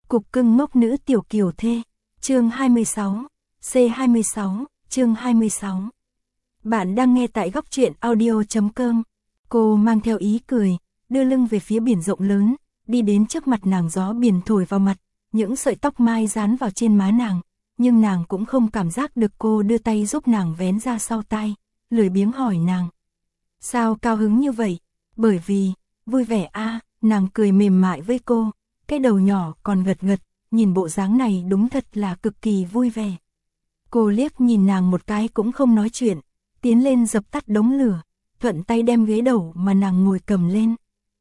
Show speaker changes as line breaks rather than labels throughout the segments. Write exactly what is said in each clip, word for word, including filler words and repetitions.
Cục cưng ngốc nữ tiểu kiều thê, chương hai mươi sáu, C hai mươi sáu, chương hai mươi sáu. Bạn đang nghe tại góc truyện audio chấm com. Cô mang theo ý cười, đưa lưng về phía biển rộng lớn, đi đến trước mặt nàng, gió biển thổi vào mặt, những sợi tóc mai dán vào trên má nàng, nhưng nàng cũng không cảm giác được cô đưa tay giúp nàng vén ra sau tai, lười biếng hỏi nàng. Sao cao hứng như vậy? Bởi vì, vui vẻ a, nàng cười mềm mại với cô, cái đầu nhỏ còn gật gật, nhìn bộ dáng này đúng thật là cực kỳ vui vẻ. Cô liếc nhìn nàng một cái cũng không nói chuyện, tiến lên dập tắt đống lửa, thuận tay đem ghế đầu mà nàng ngồi cầm lên.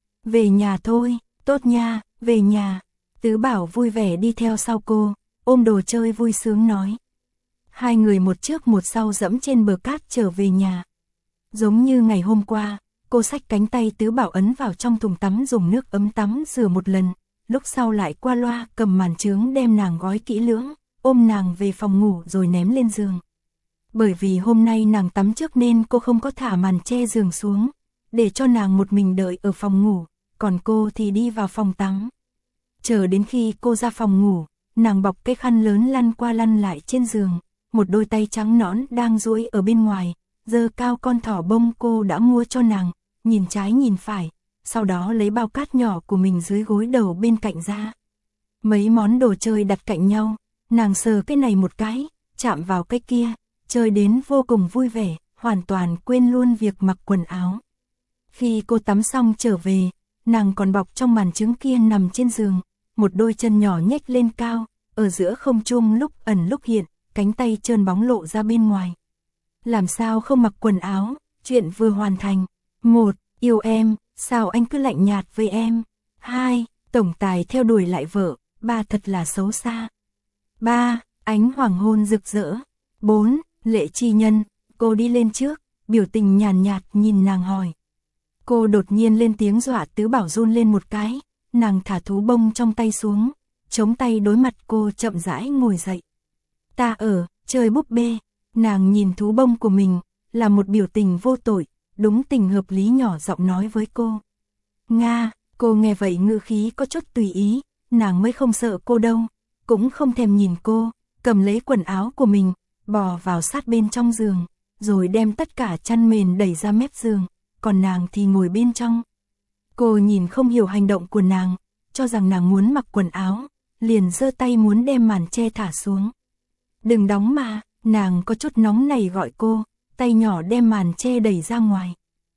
Về nhà thôi, tốt nha, về nhà. Tứ Bảo vui vẻ đi theo sau cô, ôm đồ chơi vui sướng nói. Hai người một trước một sau dẫm trên bờ cát trở về nhà. Giống như ngày hôm qua, cô xách cánh tay Tứ Bảo ấn vào trong thùng tắm dùng nước ấm tắm rửa một lần, lúc sau lại qua loa cầm màn chướng đem nàng gói kỹ lưỡng, ôm nàng về phòng ngủ rồi ném lên giường. Bởi vì hôm nay nàng tắm trước nên cô không có thả màn che giường xuống, để cho nàng một mình đợi ở phòng ngủ, còn cô thì đi vào phòng tắm. Chờ đến khi cô ra phòng ngủ, nàng bọc cái khăn lớn lăn qua lăn lại trên giường, một đôi tay trắng nõn đang duỗi ở bên ngoài, giơ cao con thỏ bông cô đã mua cho nàng, nhìn trái nhìn phải, sau đó lấy bao cát nhỏ của mình dưới gối đầu bên cạnh ra. Mấy món đồ chơi đặt cạnh nhau, nàng sờ cái này một cái, chạm vào cái kia, chơi đến vô cùng vui vẻ, hoàn toàn quên luôn việc mặc quần áo. Khi cô tắm xong trở về, nàng còn bọc trong màn trứng kia nằm trên giường, một đôi chân nhỏ nhếch lên cao, ở giữa không trung lúc ẩn lúc hiện, cánh tay trơn bóng lộ ra bên ngoài. Làm sao không mặc quần áo, chuyện vừa hoàn thành. Một, yêu em, sao anh cứ lạnh nhạt với em. Hai, tổng tài theo đuổi lại vợ. Ba, thật là xấu xa. Ba, ánh hoàng hôn rực rỡ. Bốn, lệ chi nhân, cô đi lên trước, biểu tình nhàn nhạt, nhạt nhìn nàng hỏi. Cô đột nhiên lên tiếng dọa Tứ Bảo run lên một cái, nàng thả thú bông trong tay xuống, chống tay đối mặt cô chậm rãi ngồi dậy. Ta ở, chơi búp bê, nàng nhìn thú bông của mình, là một biểu tình vô tội, đúng tình hợp lý nhỏ giọng nói với cô. Nga, cô nghe vậy ngữ khí có chút tùy ý, nàng mới không sợ cô đâu, cũng không thèm nhìn cô, cầm lấy quần áo của mình, bò vào sát bên trong giường, rồi đem tất cả chăn mền đẩy ra mép giường, còn nàng thì ngồi bên trong. Cô nhìn không hiểu hành động của nàng, cho rằng nàng muốn mặc quần áo, liền giơ tay muốn đem màn che thả xuống. Đừng đóng mà, nàng có chút nóng này gọi cô, tay nhỏ đem màn che đẩy ra ngoài.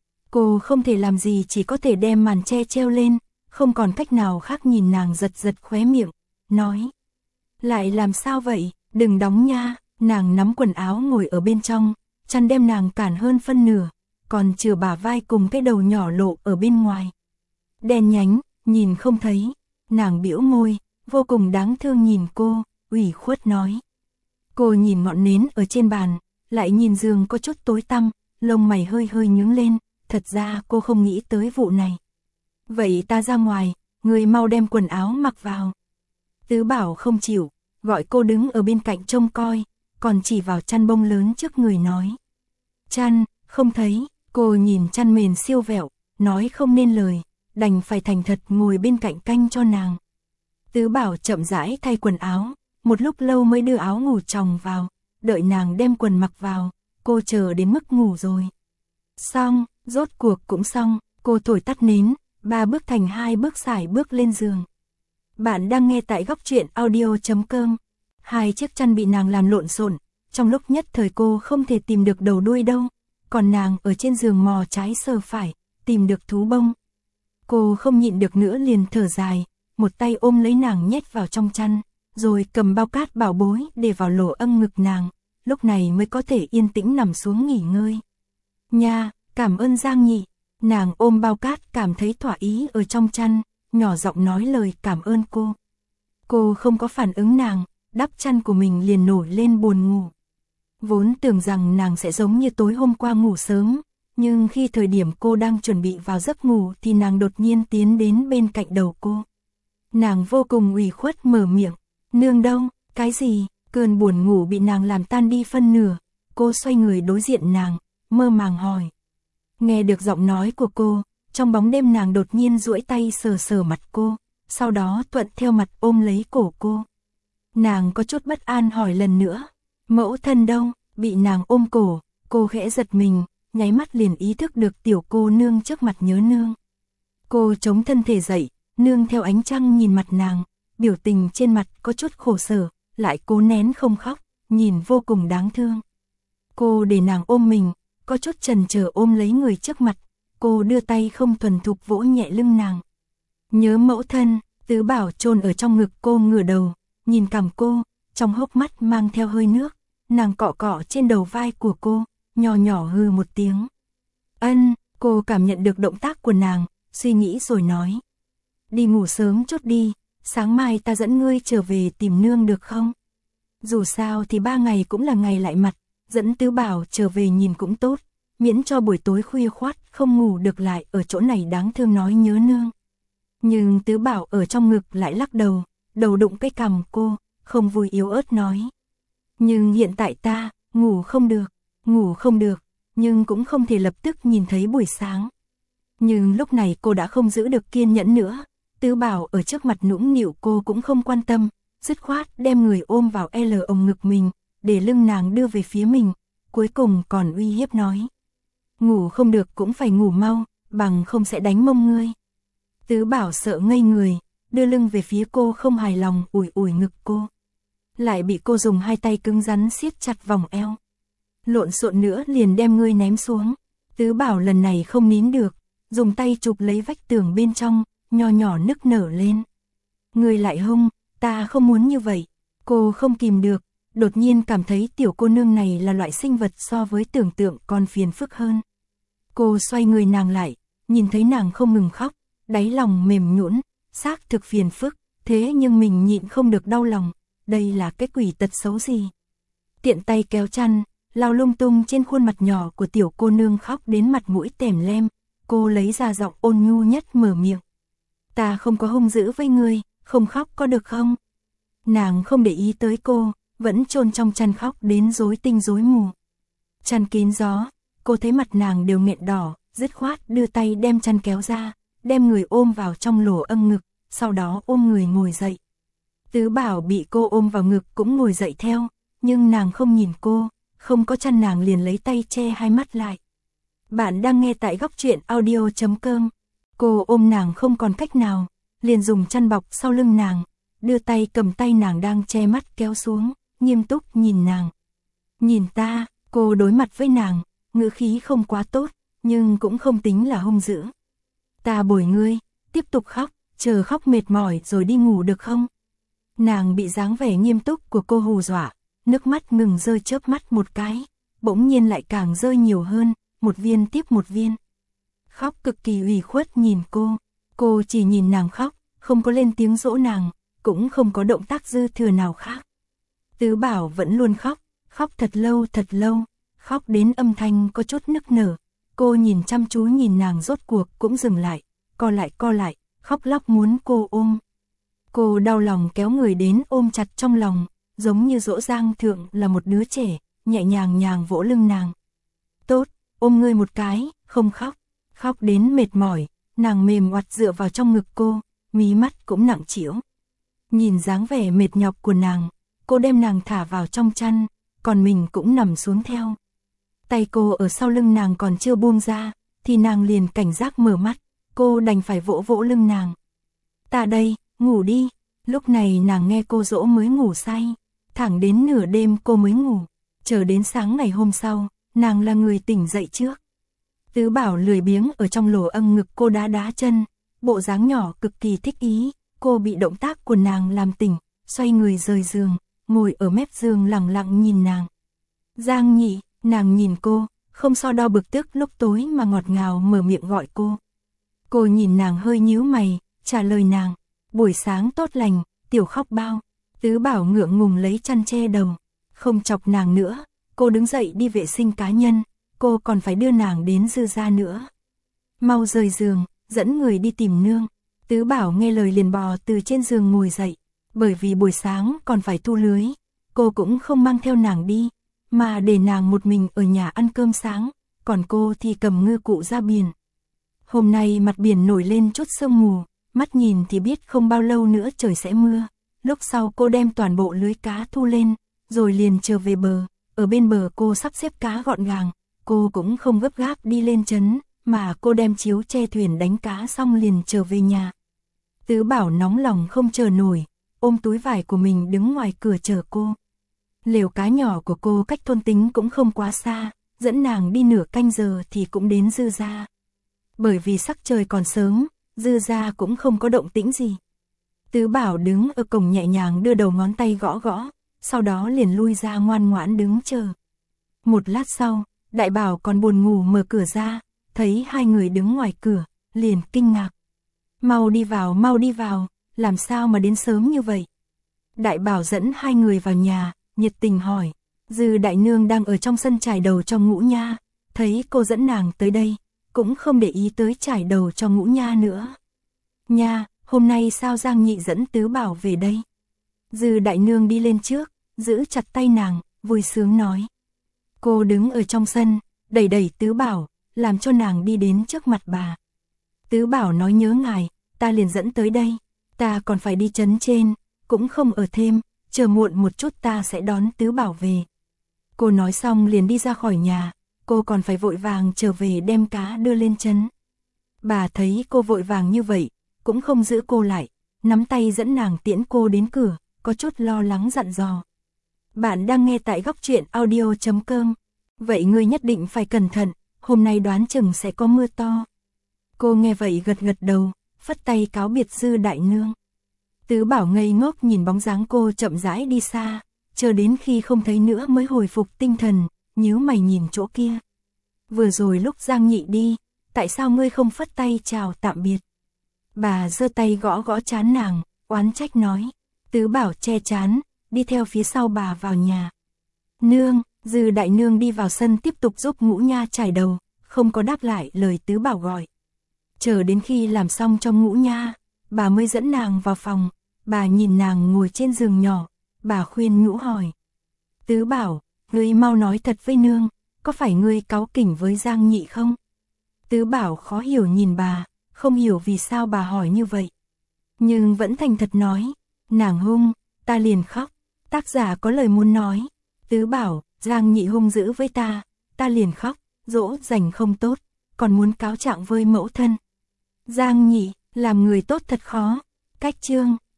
Cô không thể làm gì, chỉ có thể đem màn che treo lên, không còn cách nào khác, nhìn nàng giật giật khóe miệng, nói. Lại làm sao vậy, đừng đóng nha. Nàng nắm quần áo ngồi ở bên trong, chăn đem nàng cản hơn phân nửa, còn chừa bả vai cùng cái đầu nhỏ lộ ở bên ngoài. Đen nhánh, nhìn không thấy, nàng bĩu môi, vô cùng đáng thương nhìn cô, ủy khuất nói. Cô nhìn ngọn nến ở trên bàn, lại nhìn giường có chút tối tăm, lông mày hơi hơi nhướng lên, thật ra cô không nghĩ tới vụ này. Vậy ta ra ngoài, người mau đem quần áo mặc vào. Tứ Bảo không chịu, gọi cô đứng ở bên cạnh trông coi, còn chỉ vào chăn bông lớn trước người nói. Chăn, không thấy, cô nhìn chăn mền siêu vẹo, nói không nên lời, đành phải thành thật ngồi bên cạnh canh cho nàng. Tứ Bảo chậm rãi thay quần áo, một lúc lâu mới đưa áo ngủ chồng vào, đợi nàng đem quần mặc vào, cô chờ đến mức ngủ rồi. Xong, rốt cuộc cũng xong, cô thổi tắt nến, ba bước thành hai bước xài bước lên giường. Bạn đang nghe tại góc truyện audio chấm com. Hai chiếc chăn bị nàng làm lộn xộn, trong lúc nhất thời cô không thể tìm được đầu đuôi đâu, còn nàng ở trên giường mò trái sờ phải, tìm được thú bông. Cô không nhịn được nữa liền thở dài, một tay ôm lấy nàng nhét vào trong chăn, rồi cầm bao cát bảo bối để vào lỗ âm ngực nàng, lúc này mới có thể yên tĩnh nằm xuống nghỉ ngơi. Nha, cảm ơn Giang Nhị. Nàng ôm bao cát cảm thấy thỏa ý ở trong chăn, nhỏ giọng nói lời cảm ơn cô. Cô không có phản ứng nàng, đắp chăn của mình liền nổi lên buồn ngủ. Vốn tưởng rằng nàng sẽ giống như tối hôm qua ngủ sớm, nhưng khi thời điểm cô đang chuẩn bị vào giấc ngủ thì nàng đột nhiên tiến đến bên cạnh đầu cô. Nàng vô cùng ủy khuất mở miệng, nương đâu, cái gì, cơn buồn ngủ bị nàng làm tan đi phân nửa, cô xoay người đối diện nàng, mơ màng hỏi. Nghe được giọng nói của cô, trong bóng đêm nàng đột nhiên duỗi tay sờ sờ mặt cô, sau đó thuận theo mặt ôm lấy cổ cô. Nàng có chút bất an hỏi lần nữa, mẫu thân đâu? Bị nàng ôm cổ, cô khẽ giật mình, nháy mắt liền ý thức được tiểu cô nương trước mặt nhớ nương. Cô chống thân thể dậy, nương theo ánh trăng nhìn mặt nàng, biểu tình trên mặt có chút khổ sở, lại cố nén không khóc, nhìn vô cùng đáng thương. Cô để nàng ôm mình, có chút chần chờ ôm lấy người trước mặt, cô đưa tay không thuần thục vỗ nhẹ lưng nàng. Nhớ mẫu thân, Tứ Bảo chôn ở trong ngực cô ngửa đầu, nhìn cằm cô, trong hốc mắt mang theo hơi nước, nàng cọ cọ trên đầu vai của cô, nhỏ nhỏ hừ một tiếng. Ân, cô cảm nhận được động tác của nàng, suy nghĩ rồi nói. Đi ngủ sớm chút đi, sáng mai ta dẫn ngươi trở về tìm nương được không? Dù sao thì ba ngày cũng là ngày lại mặt, dẫn Tứ Bảo trở về nhìn cũng tốt, miễn cho buổi tối khuya khoắt không ngủ được lại ở chỗ này đáng thương nói nhớ nương. Nhưng Tứ Bảo ở trong ngực lại lắc đầu, đầu đụng cái cằm cô, không vui yếu ớt nói. Nhưng hiện tại ta, ngủ không được, ngủ không được, nhưng cũng không thể lập tức nhìn thấy buổi sáng. Nhưng lúc này cô đã không giữ được kiên nhẫn nữa, Tứ Bảo ở trước mặt nũng nịu cô cũng không quan tâm, dứt khoát đem người ôm vào L ống ngực mình, để lưng nàng đưa về phía mình, cuối cùng còn uy hiếp nói. Ngủ không được cũng phải ngủ mau, bằng không sẽ đánh mông ngươi. Tứ Bảo sợ ngây người, đưa lưng về phía cô không hài lòng ủi ủi ngực cô. Lại bị cô dùng hai tay cứng rắn siết chặt vòng eo. Lộn xộn nữa liền đem ngươi ném xuống. Tứ Bảo lần này không nín được, dùng tay chụp lấy vách tường bên trong, nho nhỏ nức nở lên. Ngươi lại hung, ta không muốn như vậy. Cô không kìm được, đột nhiên cảm thấy tiểu cô nương này là loại sinh vật so với tưởng tượng còn phiền phức hơn. Cô xoay người nàng lại, nhìn thấy nàng không ngừng khóc, đáy lòng mềm nhũn, xác thực phiền phức, thế nhưng mình nhịn không được đau lòng, đây là cái quỷ tật xấu gì. Tiện tay kéo chăn, lau lung tung trên khuôn mặt nhỏ của tiểu cô nương khóc đến mặt mũi tèm lem, cô lấy ra giọng ôn nhu nhất mở miệng. Ta không có hung dữ với ngươi, không khóc có được không? Nàng không để ý tới cô, vẫn chôn trong chăn khóc đến rối tinh rối mù. Chăn kín gió, cô thấy mặt nàng đều nghẹn đỏ, dứt khoát đưa tay đem chăn kéo ra, đem người ôm vào trong lỗ âng ngực, sau đó ôm người ngồi dậy. Tứ Bảo bị cô ôm vào ngực cũng ngồi dậy theo, nhưng nàng không nhìn cô, không có chăn nàng liền lấy tay che hai mắt lại. Bạn đang nghe tại góc truyện audio chấm com. Cô ôm nàng không còn cách nào, liền dùng chăn bọc sau lưng nàng, đưa tay cầm tay nàng đang che mắt kéo xuống, nghiêm túc nhìn nàng. Nhìn ta, cô đối mặt với nàng, ngữ khí không quá tốt, nhưng cũng không tính là hung dữ. Ta bồi ngươi, tiếp tục khóc, chờ khóc mệt mỏi rồi đi ngủ được không? Nàng bị dáng vẻ nghiêm túc của cô hù dọa, nước mắt ngừng rơi chớp mắt một cái, bỗng nhiên lại càng rơi nhiều hơn, một viên tiếp một viên. Khóc cực kỳ ủy khuất nhìn cô, cô chỉ nhìn nàng khóc, không có lên tiếng dỗ nàng, cũng không có động tác dư thừa nào khác. Tứ Bảo vẫn luôn khóc, khóc thật lâu thật lâu, khóc đến âm thanh có chút nức nở. Cô nhìn chăm chú nhìn nàng rốt cuộc cũng dừng lại, co lại co lại, khóc lóc muốn cô ôm. Cô đau lòng kéo người đến ôm chặt trong lòng, giống như dỗ dang thượng là một đứa trẻ, nhẹ nhàng nhàng vỗ lưng nàng. Tốt, ôm ngươi một cái, không khóc, khóc đến mệt mỏi, nàng mềm oặt dựa vào trong ngực cô, mí mắt cũng nặng trĩu. Nhìn dáng vẻ mệt nhọc của nàng, cô đem nàng thả vào trong chăn, còn mình cũng nằm xuống theo. Tay cô ở sau lưng nàng còn chưa buông ra, thì nàng liền cảnh giác mở mắt, cô đành phải vỗ vỗ lưng nàng. Ta đây, ngủ đi. Lúc này nàng nghe cô dỗ mới ngủ say, thẳng đến nửa đêm cô mới ngủ, chờ đến sáng ngày hôm sau, nàng là người tỉnh dậy trước. Tứ Bảo lười biếng ở trong lỗ âng ngực cô đá đá chân, bộ dáng nhỏ cực kỳ thích ý, cô bị động tác của nàng làm tỉnh, xoay người rời giường, ngồi ở mép giường lặng lặng nhìn nàng. Giang Nhị, nàng nhìn cô, không so đo bực tức lúc tối mà ngọt ngào mở miệng gọi cô. Cô nhìn nàng hơi nhíu mày, trả lời nàng, buổi sáng tốt lành, tiểu khóc bao. Tứ Bảo ngượng ngùng lấy chăn che đầu, không chọc nàng nữa, cô đứng dậy đi vệ sinh cá nhân, cô còn phải đưa nàng đến Dư gia nữa. Mau rời giường, dẫn người đi tìm nương. Tứ Bảo nghe lời liền bò từ trên giường ngồi dậy, bởi vì buổi sáng còn phải thu lưới, cô cũng không mang theo nàng đi, mà để nàng một mình ở nhà ăn cơm sáng, còn cô thì cầm ngư cụ ra biển. Hôm nay mặt biển nổi lên chút sương mù, mắt nhìn thì biết không bao lâu nữa trời sẽ mưa. Lúc sau cô đem toàn bộ lưới cá thu lên, rồi liền trở về bờ. Ở bên bờ cô sắp xếp cá gọn gàng, cô cũng không gấp gáp đi lên trấn, mà cô đem chiếu che thuyền đánh cá xong liền trở về nhà. Tứ Bảo nóng lòng không chờ nổi, ôm túi vải của mình đứng ngoài cửa chờ cô. Lều cá nhỏ của cô cách thôn Tính cũng không quá xa, dẫn nàng đi nửa canh giờ thì cũng đến Dư gia. Bởi vì sắc trời còn sớm, Dư gia cũng không có động tĩnh gì. Tứ Bảo đứng ở cổng nhẹ nhàng đưa đầu ngón tay gõ gõ, sau đó liền lui ra ngoan ngoãn đứng chờ. Một lát sau, Đại Bảo còn buồn ngủ mở cửa ra, thấy hai người đứng ngoài cửa, liền kinh ngạc. Mau đi vào, mau đi vào, làm sao mà đến sớm như vậy? Đại Bảo dẫn hai người vào nhà, nhiệt tình hỏi. Dư đại nương đang ở trong sân trải đầu cho Ngũ Nha, thấy cô dẫn nàng tới đây, cũng không để ý tới trải đầu cho Ngũ Nha nữa. Nha, hôm nay sao Giang Nhị dẫn Tứ Bảo về đây? Dư đại nương đi lên trước, giữ chặt tay nàng, vui sướng nói. Cô đứng ở trong sân, đẩy đẩy Tứ Bảo, làm cho nàng đi đến trước mặt bà. Tứ Bảo nói nhớ ngài, ta liền dẫn tới đây, ta còn phải đi trấn trên, cũng không ở thêm, chờ muộn một chút ta sẽ đón Tứ Bảo về. Cô nói xong liền đi ra khỏi nhà, cô còn phải vội vàng trở về đem cá đưa lên trấn. Bà thấy cô vội vàng như vậy, cũng không giữ cô lại, nắm tay dẫn nàng tiễn cô đến cửa, có chút lo lắng dặn dò. Bạn đang nghe tại góc truyện audio chấm com, vậy ngươi nhất định phải cẩn thận, hôm nay đoán chừng sẽ có mưa to. Cô nghe vậy gật gật đầu, phất tay cáo biệt Dư đại nương. Tứ Bảo ngây ngốc nhìn bóng dáng cô chậm rãi đi xa, chờ đến khi không thấy nữa mới hồi phục tinh thần, nhíu mày nhìn chỗ kia. Vừa rồi lúc Giang Nhị đi, tại sao ngươi không phất tay chào tạm biệt? Bà giơ tay gõ gõ trán nàng, oán trách nói. Tứ Bảo che trán, đi theo phía sau bà vào nhà. Nương, Dư đại nương đi vào sân tiếp tục giúp Ngũ Nha trải đầu, không có đáp lại lời Tứ Bảo gọi. Chờ đến khi làm xong cho Ngũ Nha, bà mới dẫn nàng vào phòng, bà nhìn nàng ngồi trên giường nhỏ, bà khuyên nhủ hỏi. Tứ Bảo, ngươi mau nói thật với nương, có phải ngươi cáu kỉnh với Giang Nhị không? Tứ Bảo khó hiểu nhìn bà, không hiểu vì sao bà hỏi như vậy. Nhưng vẫn thành thật nói, nàng hung, ta liền khóc, tác giả có lời muốn nói. Tứ Bảo, Giang Nhị hung dữ với ta, ta liền khóc, dỗ dành không tốt, còn muốn cáo trạng với mẫu thân. Giang Nhị, làm người tốt thật khó. Cách chương